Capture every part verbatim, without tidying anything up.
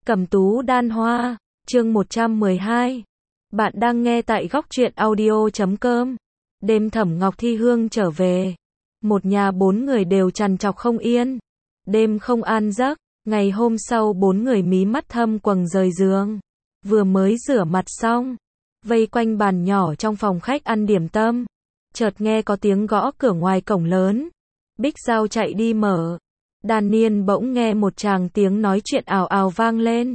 Cẩm tú đan hoa, chương một trăm mười hai. Bạn đang nghe tại góc truyện audio chấm com. Đêm Thẩm Ngọc thi hương trở về. Một nhà bốn người đều trằn trọc không yên. Đêm không an giấc, ngày hôm sau bốn người mí mắt thâm quầng rời giường. Vừa mới rửa mặt xong, vây quanh bàn nhỏ trong phòng khách ăn điểm tâm. Chợt nghe có tiếng gõ cửa ngoài cổng lớn. Bích Giao chạy đi mở. Đan Niên bỗng nghe một tràng tiếng nói chuyện ào ào vang lên.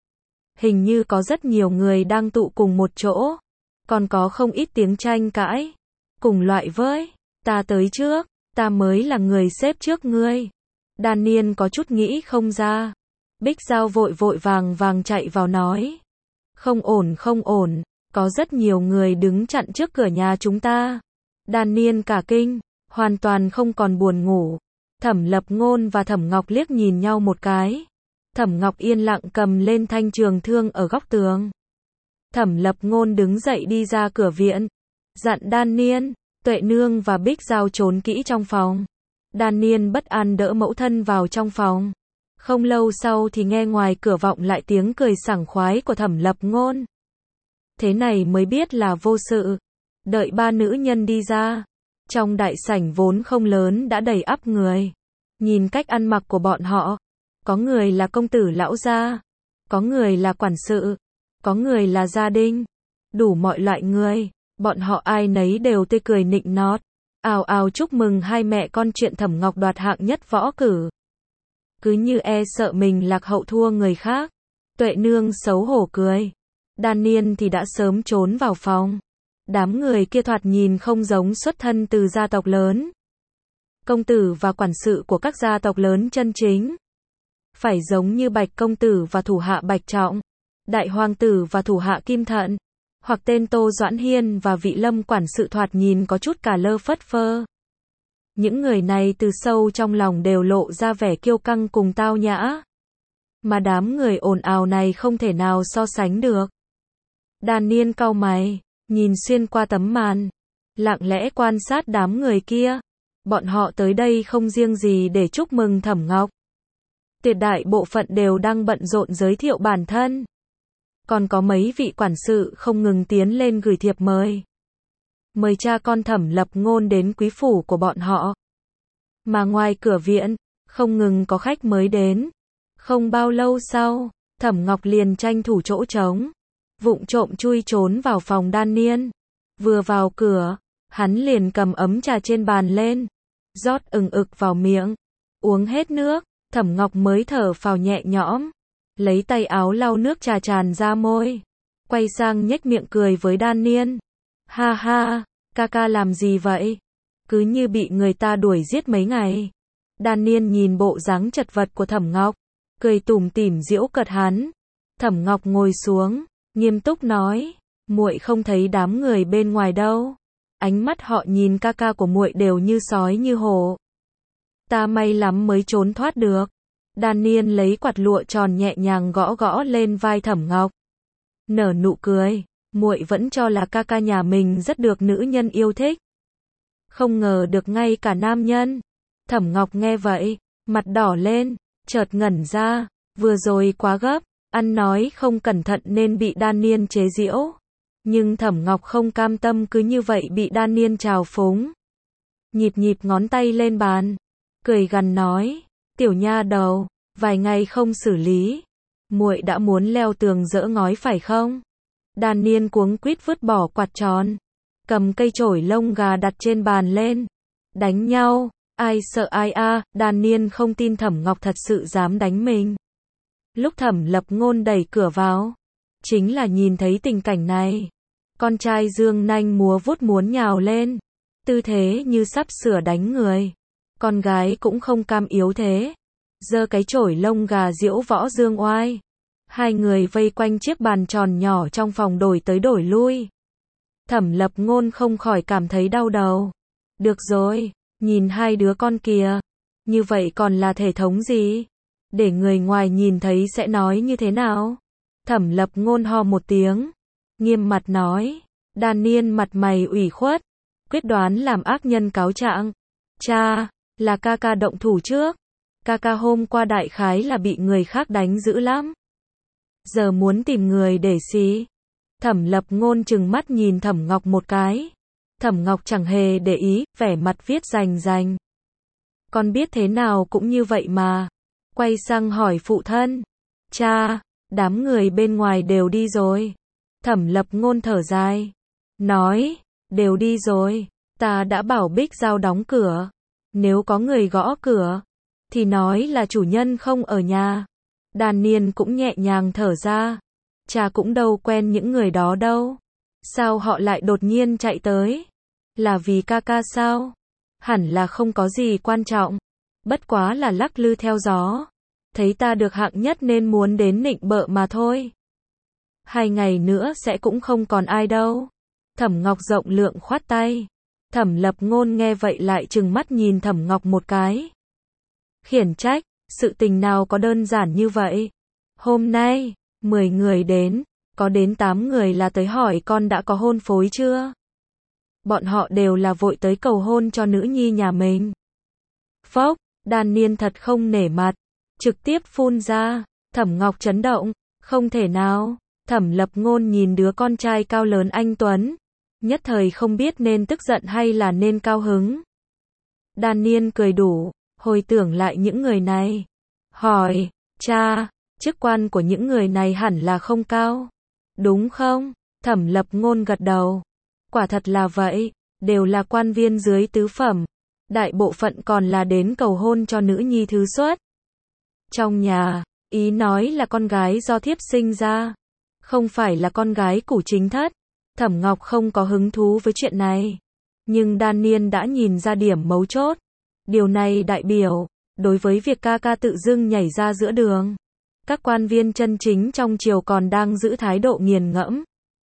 Hình như có rất nhiều người đang tụ cùng một chỗ. Còn có không ít tiếng tranh cãi. Cùng loại với, ta tới trước, ta mới là người xếp trước ngươi. Đan Niên có chút nghĩ không ra. Bích Giao vội vội vàng vàng chạy vào nói. Không ổn không ổn, có rất nhiều người đứng chặn trước cửa nhà chúng ta. Đan Niên cả kinh, hoàn toàn không còn buồn ngủ. Thẩm Lập Ngôn và Thẩm Ngọc liếc nhìn nhau một cái. Thẩm Ngọc yên lặng cầm lên thanh trường thương ở góc tường. Thẩm Lập Ngôn đứng dậy đi ra cửa viện. Dặn Đan Niên, Tuệ Nương và Bích Giao trốn kỹ trong phòng. Đan Niên bất an đỡ mẫu thân vào trong phòng. Không lâu sau thì nghe ngoài cửa vọng lại tiếng cười sảng khoái của Thẩm Lập Ngôn. Thế này mới biết là vô sự. Đợi ba nữ nhân đi ra. Trong đại sảnh vốn không lớn đã đầy ắp người. Nhìn cách ăn mặc của bọn họ. Có người là công tử lão gia. Có người là quản sự. Có người là gia đình. Đủ mọi loại người. Bọn họ ai nấy đều tươi cười nịnh nót. Ào ào chúc mừng hai mẹ con chuyện Thẩm Ngọc đoạt hạng nhất võ cử. Cứ như e sợ mình lạc hậu thua người khác. Tuệ Nương xấu hổ cười. Đan Niên thì đã sớm trốn vào phòng. Đám người kia thoạt nhìn không giống xuất thân từ gia tộc lớn. Công tử và quản sự của các gia tộc lớn chân chính. Phải giống như Bạch công tử và thủ hạ Bạch Trọng, Đại hoàng tử và thủ hạ Kim Thận, hoặc tên Tô Doãn Hiên và vị Lâm quản sự thoạt nhìn có chút cả lơ phất phơ. Những người này từ sâu trong lòng đều lộ ra vẻ kiêu căng cùng tao nhã. Mà đám người ồn ào này không thể nào so sánh được. Đan Niên cau mày. Nhìn xuyên qua tấm màn, lặng lẽ quan sát đám người kia. Bọn họ tới đây không riêng gì để chúc mừng Thẩm Ngọc. Tuyệt đại bộ phận đều đang bận rộn giới thiệu bản thân. Còn có mấy vị quản sự không ngừng tiến lên gửi thiệp mời. Mời cha con Thẩm Lập Ngôn đến quý phủ của bọn họ. Mà ngoài cửa viện, không ngừng có khách mới đến. Không bao lâu sau, Thẩm Ngọc liền tranh thủ chỗ trống. Vụng trộm chui trốn vào phòng Đan Niên. Vừa vào cửa, hắn liền cầm ấm trà trên bàn lên. Rót ừng ực vào miệng. Uống hết nước, Thẩm Ngọc mới thở phào nhẹ nhõm. Lấy tay áo lau nước trà tràn ra môi. Quay sang nhếch miệng cười với Đan Niên. Ha ha, ca ca làm gì vậy? Cứ như bị người ta đuổi giết mấy ngày. Đan Niên nhìn bộ dáng chật vật của Thẩm Ngọc. Cười tủm tỉm giễu cợt hắn. Thẩm Ngọc ngồi xuống. Nghiêm túc nói, muội không thấy đám người bên ngoài đâu. Ánh mắt họ nhìn ca ca của muội đều như sói như hổ. Ta may lắm mới trốn thoát được. Đan Niên lấy quạt lụa tròn nhẹ nhàng gõ gõ lên vai Thẩm Ngọc. Nở nụ cười, muội vẫn cho là ca ca nhà mình rất được nữ nhân yêu thích. Không ngờ được ngay cả nam nhân. Thẩm Ngọc nghe vậy, mặt đỏ lên, chợt ngẩn ra, vừa rồi quá gấp. Ăn nói không cẩn thận nên bị Đan Niên chế giễu. Nhưng Thẩm Ngọc không cam tâm cứ như vậy bị Đan Niên trào phúng. Nhịp nhịp ngón tay lên bàn. Cười gằn nói. Tiểu nha đầu, vài ngày không xử lý. Muội đã muốn leo tường dỡ ngói phải không? Đan Niên cuống quýt vứt bỏ quạt tròn. Cầm cây chổi lông gà đặt trên bàn lên. Đánh nhau, ai sợ ai a à, Đan Niên không tin Thẩm Ngọc thật sự dám đánh mình. Lúc Thẩm Lập Ngôn đẩy cửa vào, chính là nhìn thấy tình cảnh này. Con trai dương nanh múa vuốt muốn nhào lên, tư thế như sắp sửa đánh người. Con gái cũng không cam yếu thế, giơ cái chổi lông gà diễu võ dương oai. Hai người vây quanh chiếc bàn tròn nhỏ trong phòng đổi tới đổi lui. Thẩm Lập Ngôn không khỏi cảm thấy đau đầu. Được rồi, nhìn hai đứa con kìa, như vậy còn là thể thống gì? Để người ngoài nhìn thấy sẽ nói như thế nào? Thẩm Lập Ngôn ho một tiếng, nghiêm mặt nói. Đan Niên mặt mày ủy khuất, quyết đoán làm ác nhân cáo trạng. Cha, là ca ca động thủ trước. Ca ca hôm qua đại khái là bị người khác đánh dữ lắm. giờ muốn tìm người để xí. Thẩm Lập Ngôn trừng mắt nhìn Thẩm Ngọc một cái. Thẩm Ngọc chẳng hề để ý, vẻ mặt viết rành rành. Con biết thế nào cũng như vậy mà. Quay sang hỏi phụ thân. Cha, đám người bên ngoài đều đi rồi. Thẩm Lập Ngôn thở dài. Nói, đều đi rồi. Ta đã bảo Bích Giao đóng cửa. Nếu có người gõ cửa, thì nói là chủ nhân không ở nhà. Đan Niên cũng nhẹ nhàng thở ra. Cha cũng đâu quen những người đó đâu. Sao họ lại đột nhiên chạy tới? Là vì ca ca sao? Hẳn là không có gì quan trọng. Bất quá là lắc lư theo gió. Thấy ta được hạng nhất nên muốn đến nịnh bợ mà thôi. Hai ngày nữa sẽ cũng không còn ai đâu. Thẩm Ngọc rộng lượng khoát tay. Thẩm Lập Ngôn nghe vậy lại trừng mắt nhìn Thẩm Ngọc một cái. Khiển trách, sự tình nào có đơn giản như vậy? Hôm nay, mười người đến, có đến tám người là tới hỏi con đã có hôn phối chưa? Bọn họ đều là vội tới cầu hôn cho nữ nhi nhà mình. Phốc, Đan Niên thật không nể mặt, trực tiếp phun ra. Thẩm Ngọc chấn động, không thể nào. Thẩm Lập Ngôn nhìn đứa con trai cao lớn anh tuấn, nhất thời không biết nên tức giận hay là nên cao hứng. Đan Niên cười đủ, hồi tưởng lại những người này. Hỏi, cha, chức quan của những người này hẳn là không cao, đúng không? Thẩm Lập Ngôn gật đầu. Quả thật là vậy, đều là quan viên dưới tứ phẩm. Đại bộ phận còn là đến cầu hôn cho nữ nhi thứ xuất. Trong nhà, ý nói là con gái do thiếp sinh ra, không phải là con gái của chính thất. Thẩm Ngọc không có hứng thú với chuyện này. Nhưng Đan Niên đã nhìn ra điểm mấu chốt. Điều này đại biểu, đối với việc ca ca tự dưng nhảy ra giữa đường, các quan viên chân chính trong triều còn đang giữ thái độ nghiền ngẫm.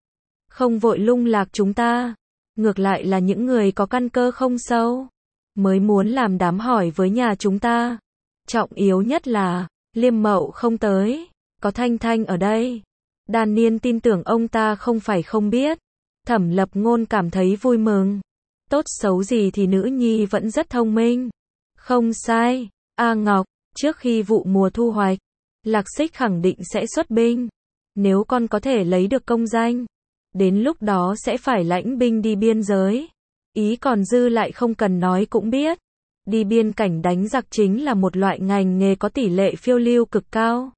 Không vội lung lạc chúng ta. Ngược lại là những người có căn cơ không sâu, mới muốn làm đám hỏi với nhà chúng ta. Trọng yếu nhất là, Liêm Mậu không tới, có Thanh Thanh ở đây. Đan Niên tin tưởng ông ta không phải không biết. Thẩm Lập Ngôn cảm thấy vui mừng. Tốt xấu gì thì nữ nhi vẫn rất thông minh. Không sai, A Ngọc, trước khi vụ mùa thu hoạch, Lạc Xích khẳng định sẽ xuất binh. Nếu con có thể lấy được công danh, đến lúc đó sẽ phải lãnh binh đi biên giới. Ý còn dư lại không cần nói cũng biết. Đi biên cảnh đánh giặc chính là một loại ngành nghề có tỷ lệ phiêu lưu cực cao.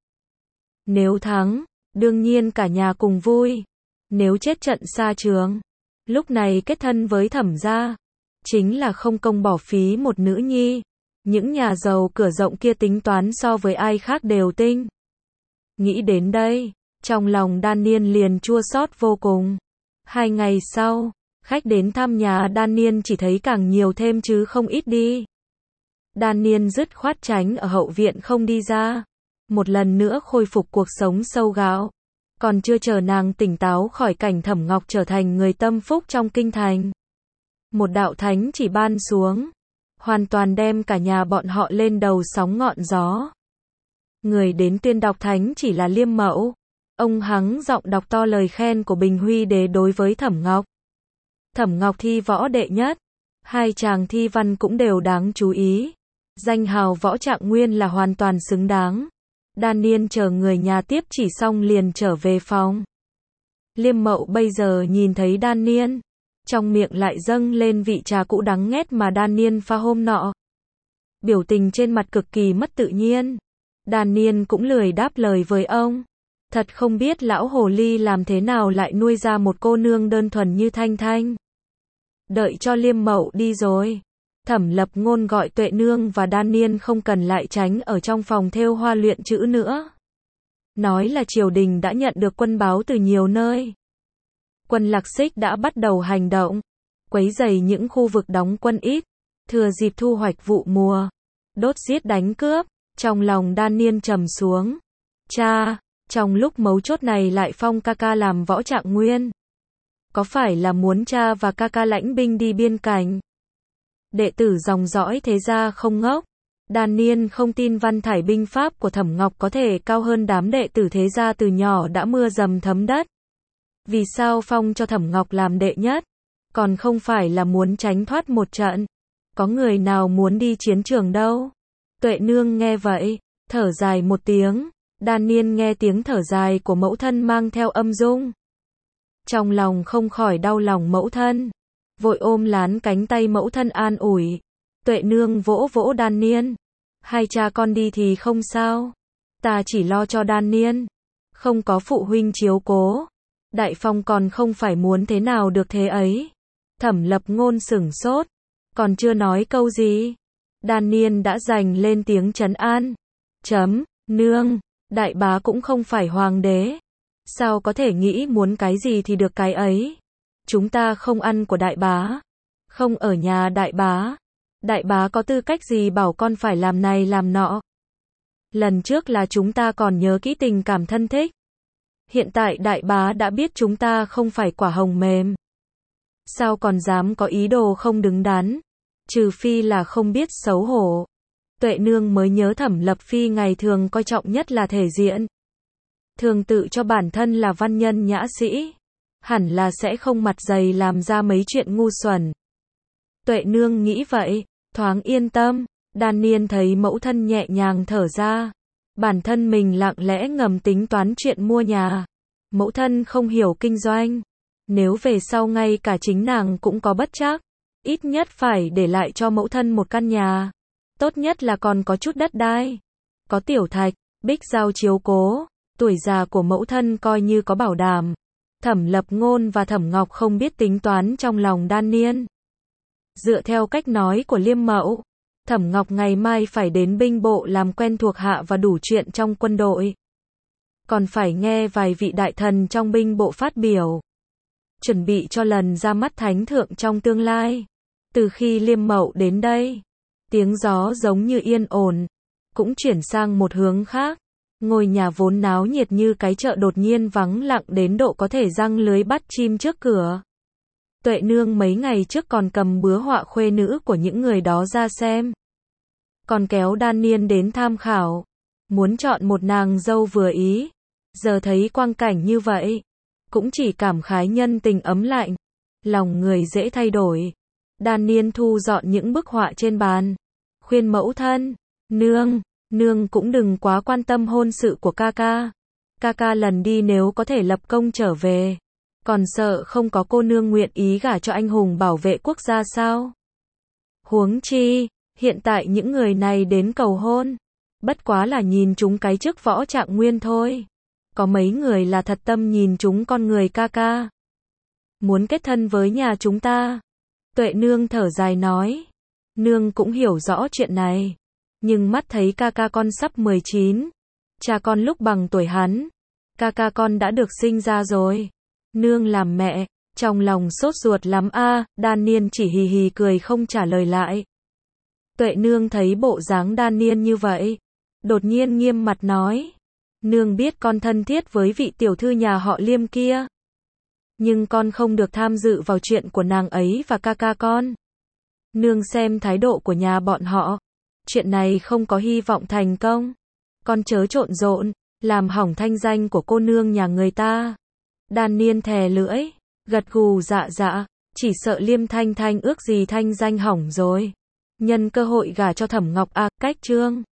Nếu thắng, đương nhiên cả nhà cùng vui. Nếu chết trận xa trường, lúc này kết thân với Thẩm gia, chính là không công bỏ phí một nữ nhi. Những nhà giàu cửa rộng kia tính toán so với ai khác đều tinh. Nghĩ đến đây, trong lòng Đan Niên liền chua xót vô cùng. Hai ngày sau, khách đến thăm nhà Đan Niên chỉ thấy càng nhiều thêm chứ không ít đi. Đan Niên dứt khoát tránh ở hậu viện không đi ra. Một lần nữa khôi phục cuộc sống sâu gạo. Còn chưa chờ nàng tỉnh táo khỏi cảnh Thẩm Ngọc trở thành người tâm phúc trong kinh thành. Một đạo thánh chỉ ban xuống, hoàn toàn đem cả nhà bọn họ lên đầu sóng ngọn gió. Người đến tuyên đọc thánh chỉ là Liêm Mậu. Ông hắng giọng đọc to lời khen của Bình Huy Đế đối với Thẩm Ngọc. Thẩm Ngọc thi võ đệ nhất, hai chàng thi văn cũng đều đáng chú ý. Danh hào Võ Trạng Nguyên là hoàn toàn xứng đáng. Đan Niên chờ người nhà tiếp chỉ xong liền trở về phòng. Liêm Mậu bây giờ nhìn thấy Đan Niên, trong miệng lại dâng lên vị trà cũ đắng nghét mà Đan Niên pha hôm nọ. Biểu tình trên mặt cực kỳ mất tự nhiên. Đan Niên cũng lười đáp lời với ông. Thật không biết lão hồ ly làm thế nào lại nuôi ra một cô nương đơn thuần như Thanh Thanh. Đợi cho Liêm Mậu đi rồi, Thẩm Lập Ngôn gọi Tuệ Nương và Đan Niên không cần lại tránh ở trong phòng thêu hoa luyện chữ nữa. Nói là triều đình đã nhận được quân báo từ nhiều nơi. Quân Lạc Xích đã bắt đầu hành động, quấy rầy những khu vực đóng quân ít, thừa dịp thu hoạch vụ mùa, đốt giết đánh cướp. Trong lòng Đan Niên trầm xuống. Cha, trong lúc mấu chốt này lại phong ca ca làm Võ Trạng Nguyên. Có phải là muốn cha và ca ca lãnh binh đi biên cảnh? Đệ tử dòng dõi thế gia không ngốc. Đan Niên không tin văn thải binh pháp của Thẩm Ngọc có thể cao hơn đám đệ tử thế gia từ nhỏ đã mưa dầm thấm đất. Vì sao phong cho Thẩm Ngọc làm đệ nhất? Còn không phải là muốn tránh thoát một trận. Có người nào muốn đi chiến trường đâu. Tuệ Nương nghe vậy, thở dài một tiếng. Đan Niên nghe tiếng thở dài của mẫu thân mang theo âm dung. Trong lòng không khỏi đau lòng mẫu thân. Vội ôm lán cánh tay mẫu thân an ủi. Tuệ nương vỗ vỗ Đan Niên. Hai cha con đi thì không sao. Ta chỉ lo cho Đan Niên. Không có phụ huynh chiếu cố. Đại Phong còn không phải muốn thế nào được thế ấy. Thẩm Lập Ngôn sửng sốt. Còn chưa nói câu gì. Đan Niên đã giành lên tiếng trấn an. Chấm, nương, đại bá cũng không phải hoàng đế. Sao có thể nghĩ muốn cái gì thì được cái ấy. Chúng ta không ăn của đại bá. Không ở nhà đại bá. Đại bá có tư cách gì bảo con phải làm này làm nọ. Lần trước là chúng ta còn nhớ kỹ tình cảm thân thích. Hiện tại đại bá đã biết chúng ta không phải quả hồng mềm. Sao còn dám có ý đồ không đứng đắn. Trừ phi là không biết xấu hổ. Tuệ nương mới nhớ Thẩm Lập Phi ngày thường coi trọng nhất là thể diện. Thường tự cho bản thân là văn nhân nhã sĩ. Hẳn là sẽ không mặt dày làm ra mấy chuyện ngu xuẩn. Tuệ nương nghĩ vậy, thoáng yên tâm. Đan Niên thấy mẫu thân nhẹ nhàng thở ra. Bản thân mình lặng lẽ ngầm tính toán chuyện mua nhà. Mẫu thân không hiểu kinh doanh. Nếu về sau ngay cả chính nàng cũng có bất trắc. Ít nhất phải để lại cho mẫu thân một căn nhà. Tốt nhất là còn có chút đất đai. Có tiểu thạch, bích giao chiếu cố. Tuổi già của mẫu thân coi như có bảo đảm. Thẩm Lập Ngôn và Thẩm Ngọc không biết tính toán trong lòng Đan Niên. Dựa theo cách nói của Liêm Mậu, Thẩm Ngọc ngày mai phải đến binh bộ làm quen thuộc hạ và đủ chuyện trong quân đội. Còn phải nghe vài vị đại thần trong binh bộ phát biểu. Chuẩn bị cho lần ra mắt thánh thượng trong tương lai. Từ khi Liêm Mậu đến đây, tiếng gió giống như yên ổn, cũng chuyển sang một hướng khác. Ngôi nhà vốn náo nhiệt như cái chợ đột nhiên vắng lặng đến độ có thể giăng lưới bắt chim trước cửa. Tuệ nương mấy ngày trước còn cầm bứa họa khuê nữ của những người đó ra xem. Còn kéo Đan Niên đến tham khảo. Muốn chọn một nàng dâu vừa ý. Giờ thấy quang cảnh như vậy. Cũng chỉ cảm khái nhân tình ấm lạnh. Lòng người dễ thay đổi. Đan Niên thu dọn những bức họa trên bàn. Khuyên mẫu thân. Nương, nương cũng đừng quá quan tâm hôn sự của ca ca. Ca ca lần đi nếu có thể lập công trở về. Còn sợ không có cô nương nguyện ý gả cho anh hùng bảo vệ quốc gia sao? Huống chi, hiện tại những người này đến cầu hôn. Bất quá là nhìn chúng cái chức võ trạng nguyên thôi. Có mấy người là thật tâm nhìn chúng con người ca ca. Muốn kết thân với nhà chúng ta. Tuệ nương thở dài nói. Nương cũng hiểu rõ chuyện này. Nhưng mắt thấy ca ca con sắp mười chín. Cha con lúc bằng tuổi hắn. Ca ca con đã được sinh ra rồi. Nương làm mẹ, trong lòng sốt ruột lắm a. À, Đan Niên chỉ hì hì cười không trả lời lại. Tuệ nương thấy bộ dáng Đan Niên như vậy. Đột nhiên nghiêm mặt nói. Nương biết con thân thiết với vị tiểu thư nhà họ Liêm kia. Nhưng con không được tham dự vào chuyện của nàng ấy và ca ca con. Nương xem thái độ của nhà bọn họ. Chuyện này không có hy vọng thành công. Con chớ trộn rộn, làm hỏng thanh danh của cô nương nhà người ta. Đan Niên thè lưỡi, gật gù dạ dạ, chỉ sợ Liêm Thanh Thanh ước gì thanh danh hỏng rồi. Nhân cơ hội gả cho Thẩm Ngọc a, cách chương